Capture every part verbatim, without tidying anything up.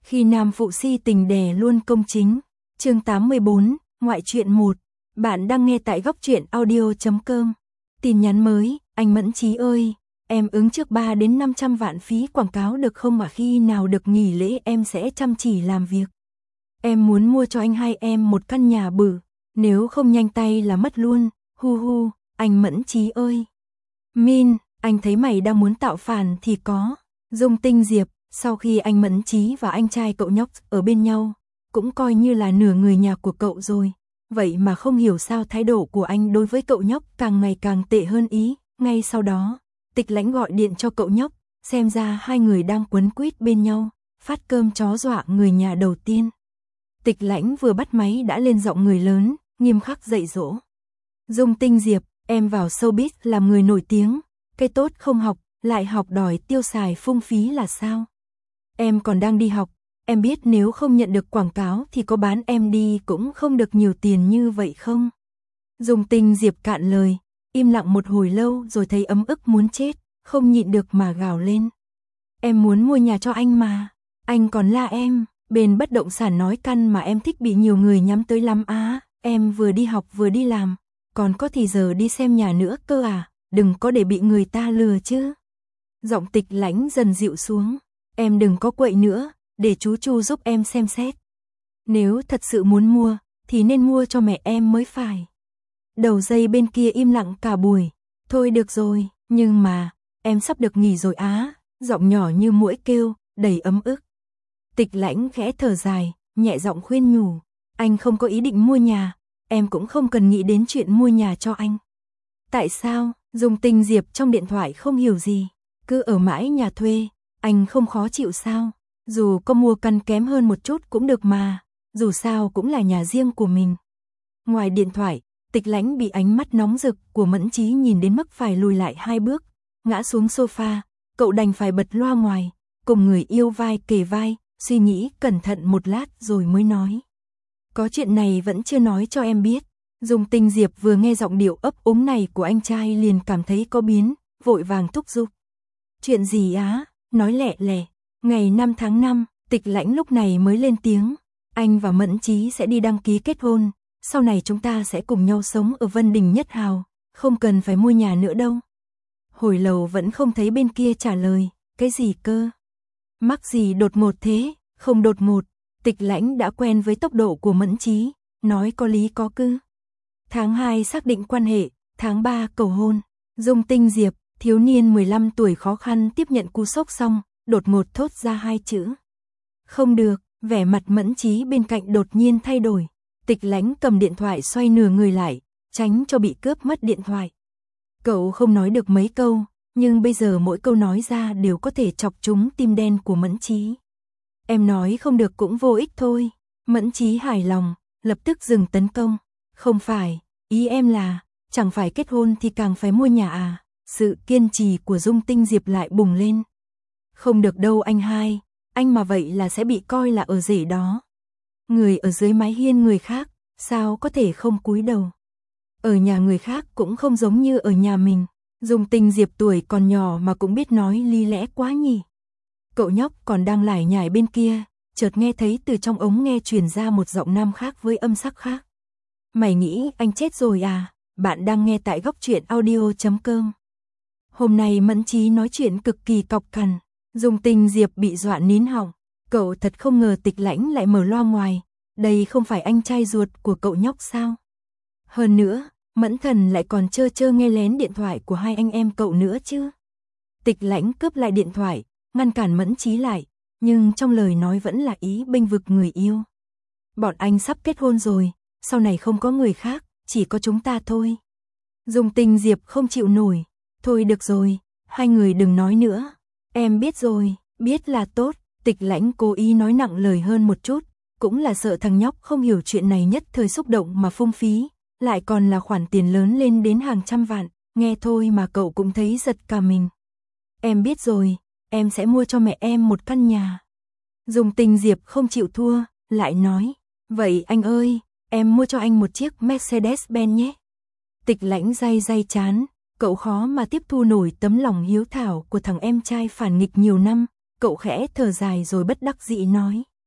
Khi nam phụ si tình đè luôn công chính. Chương tám mươi bốn, ngoại truyện một. Bạn đang nghe tại góc truyện audio chấm com. Tin nhắn mới, anh Mẫn Chí ơi, em ứng trước ba đến năm trăm vạn phí quảng cáo được không mà khi nào được nghỉ lễ em sẽ chăm chỉ làm việc. Em muốn mua cho anh hai em một căn nhà bự, nếu không nhanh tay là mất luôn, hu hu, anh Mẫn Chí ơi. Min, anh thấy mày đang muốn tạo phản thì có. Dung Tinh Diệp, sau khi anh Mẫn Chí và anh trai cậu nhóc ở bên nhau, cũng coi như là nửa người nhà của cậu rồi. Vậy mà không hiểu sao thái độ của anh đối với cậu nhóc càng ngày càng tệ hơn ý. Ngay sau đó, Tịch Lãnh gọi điện cho cậu nhóc, xem ra hai người đang quấn quýt bên nhau, phát cơm chó dọa người nhà đầu tiên. Tịch Lãnh vừa bắt máy đã lên giọng người lớn, nghiêm khắc dạy dỗ. Dung Tinh Diệp, em vào showbiz làm người nổi tiếng, cái tốt không học, lại học đòi tiêu xài phung phí là sao? Em còn đang đi học, em biết nếu không nhận được quảng cáo thì có bán em đi cũng không được nhiều tiền như vậy không? Dung Tinh Diệp cạn lời, im lặng một hồi lâu rồi thấy ấm ức muốn chết, không nhịn được mà gào lên. Em muốn mua nhà cho anh mà, anh còn la em, bên bất động sản nói căn mà em thích bị nhiều người nhắm tới lắm á, em vừa đi học vừa đi làm, còn có thì giờ đi xem nhà nữa cơ à, đừng có để bị người ta lừa chứ. Giọng Tịch Lãnh dần dịu xuống, em đừng có quậy nữa, để chú Chu giúp em xem xét. Nếu thật sự muốn mua, thì nên mua cho mẹ em mới phải. Đầu dây bên kia im lặng cả buổi, thôi được rồi, nhưng mà, em sắp được nghỉ rồi á, giọng nhỏ như muỗi kêu, đầy ấm ức. Tịch Lãnh khẽ thở dài, nhẹ giọng khuyên nhủ, anh không có ý định mua nhà, em cũng không cần nghĩ đến chuyện mua nhà cho anh. Tại sao? Dung Tinh Diệp trong điện thoại không hiểu gì, cứ ở mãi nhà thuê, anh không khó chịu sao? Dù có mua căn kém hơn một chút cũng được mà, dù sao cũng là nhà riêng của mình. Ngoài điện thoại, Tịch Lãnh bị ánh mắt nóng rực của Mẫn Chí nhìn đến mức phải lùi lại hai bước, ngã xuống sofa, cậu đành phải bật loa ngoài, cùng người yêu vai kề vai, suy nghĩ cẩn thận một lát rồi mới nói. Có chuyện này vẫn chưa nói cho em biết. Dung Tinh Diệp vừa nghe giọng điệu ấp úng này của anh trai liền cảm thấy có biến, vội vàng thúc giục. Chuyện gì á? Nói lẹ lẹ. Ngày năm tháng năm, Tịch Lãnh lúc này mới lên tiếng. Anh và Mẫn Chí sẽ đi đăng ký kết hôn, sau này chúng ta sẽ cùng nhau sống ở Vân Đình Nhất Hào, không cần phải mua nhà nữa đâu. Hồi lâu vẫn không thấy bên kia trả lời, cái gì cơ? Mắc gì đột ngột thế? Không đột ngột, Tịch Lãnh đã quen với tốc độ của Mẫn Chí, nói có lý có cứ. Tháng hai xác định quan hệ, tháng ba cầu hôn. Dung Tinh Diệp, thiếu niên mười lăm tuổi khó khăn tiếp nhận cú sốc xong, đột ngột thốt ra hai chữ. Không được, vẻ mặt Mẫn Chí bên cạnh đột nhiên thay đổi. Tịch Lãnh cầm điện thoại xoay nửa người lại, tránh cho bị cướp mất điện thoại. Cậu không nói được mấy câu, nhưng bây giờ mỗi câu nói ra đều có thể chọc trúng tim đen của Mẫn Chí. Em nói không được cũng vô ích thôi. Mẫn Chí hài lòng, lập tức dừng tấn công. Không phải, ý em là, chẳng phải kết hôn thì càng phải mua nhà à? Sự kiên trì của Dung Tinh Diệp lại bùng lên. Không được đâu anh hai, anh mà vậy là sẽ bị coi là ở rể đó. Người ở dưới mái hiên người khác, sao có thể không cúi đầu? Ở nhà người khác cũng không giống như ở nhà mình. Dung Tinh Diệp tuổi còn nhỏ mà cũng biết nói lý lẽ quá nhỉ. Cậu nhóc còn đang lải nhải bên kia, chợt nghe thấy từ trong ống nghe truyền ra một giọng nam khác với âm sắc khác. Mày nghĩ anh chết rồi à? Bạn đang nghe tại góc truyện audio chấm com. Hôm nay Mẫn Chí nói chuyện cực kỳ cọc cằn, Dung Tinh Diệp bị dọa nín họng. Cậu thật không ngờ Tịch Lãnh lại mở loa ngoài, đây không phải anh trai ruột của cậu nhóc sao? Hơn nữa, Mẫn Thần lại còn chơ chơ nghe lén điện thoại của hai anh em cậu nữa chứ. Tịch Lãnh cướp lại điện thoại, ngăn cản Mẫn Chí lại, nhưng trong lời nói vẫn là ý bênh vực người yêu. Bọn anh sắp kết hôn rồi, sau này không có người khác, chỉ có chúng ta thôi. Dung Tinh Diệp không chịu nổi, thôi được rồi, hai người đừng nói nữa. Em biết rồi, biết là tốt. Tịch Lãnh cố ý nói nặng lời hơn một chút, cũng là sợ thằng nhóc không hiểu chuyện này nhất thời xúc động mà phung phí, lại còn là khoản tiền lớn lên đến hàng trăm vạn, nghe thôi mà cậu cũng thấy giật cả mình. Em biết rồi, em sẽ mua cho mẹ em một căn nhà. Dung Tinh Diệp không chịu thua, lại nói, vậy anh ơi, em mua cho anh một chiếc Mercedes-Benz nhé. Tịch Lãnh day day chán, cậu khó mà tiếp thu nổi tấm lòng hiếu thảo của thằng em trai phản nghịch nhiều năm, cậu khẽ thở dài rồi bất đắc dĩ nói.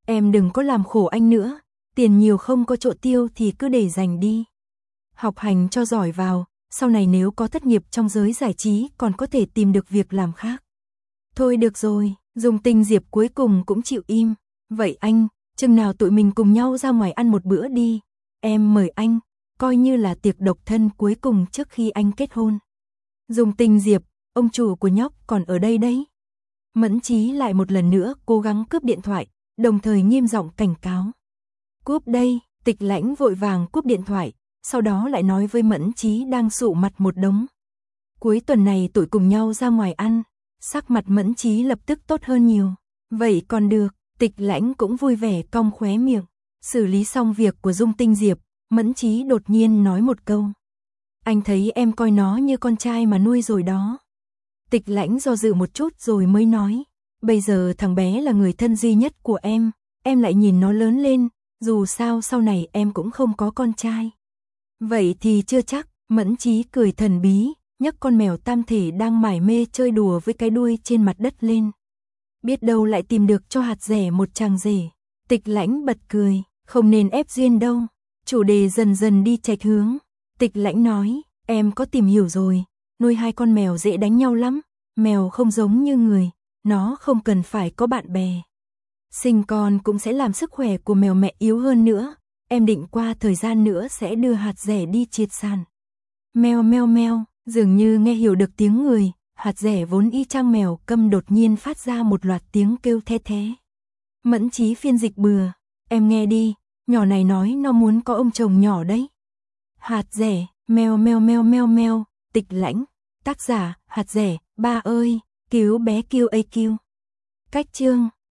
Em đừng có làm khổ anh nữa, tiền nhiều không có chỗ tiêu thì cứ để dành đi. Học hành cho giỏi vào, sau này nếu có thất nghiệp trong giới giải trí còn có thể tìm được việc làm khác. Thôi được rồi, Dung Tinh Diệp cuối cùng cũng chịu im. Vậy anh, chừng nào tụi mình cùng nhau ra ngoài ăn một bữa đi. Em mời anh, coi như là tiệc độc thân cuối cùng trước khi anh kết hôn. Dung Tinh Diệp, ông chủ của nhóc còn ở đây đấy. Mẫn Chí lại một lần nữa cố gắng cướp điện thoại, đồng thời nghiêm giọng cảnh cáo. Cúp đây, Tịch Lãnh vội vàng cúp điện thoại, sau đó lại nói với Mẫn Chí đang sụ mặt một đống. Cuối tuần này tụi cùng nhau ra ngoài ăn, sắc mặt Mẫn Chí lập tức tốt hơn nhiều. Vậy còn được, Tịch Lãnh cũng vui vẻ cong khóe miệng. Xử lý xong việc của Dung Tinh Diệp, Mẫn Chí đột nhiên nói một câu. Anh thấy em coi nó như con trai mà nuôi rồi đó. Tịch Lãnh do dự một chút rồi mới nói. Bây giờ thằng bé là người thân duy nhất của em, em lại nhìn nó lớn lên, dù sao sau này em cũng không có con trai. Vậy thì chưa chắc, Mẫn Chí cười thần bí, nhấc con mèo tam thể đang mải mê chơi đùa với cái đuôi trên mặt đất lên. Biết đâu lại tìm được cho hạt rẻ một chàng rể. Tịch Lãnh bật cười, không nên ép duyên đâu. Chủ đề dần dần đi chệch hướng. Tịch Lãnh nói, em có tìm hiểu rồi, nuôi hai con mèo dễ đánh nhau lắm, mèo không giống như người, nó không cần phải có bạn bè. Sinh con cũng sẽ làm sức khỏe của mèo mẹ yếu hơn nữa, em định qua thời gian nữa sẽ đưa hạt rẻ đi triệt sản. Meo meo meo, dường như nghe hiểu được tiếng người, hạt rẻ vốn y chang mèo câm đột nhiên phát ra một loạt tiếng kêu the thế. Mẫn Chí phiên dịch bừa, em nghe đi, nhỏ này nói nó muốn có ông chồng nhỏ đấy. Hạt rẻ, meo meo meo meo meo, Tịch Lãnh, tác giả, hạt rẻ, ba ơi, cứu bé kiêu a kiêu. Cách chương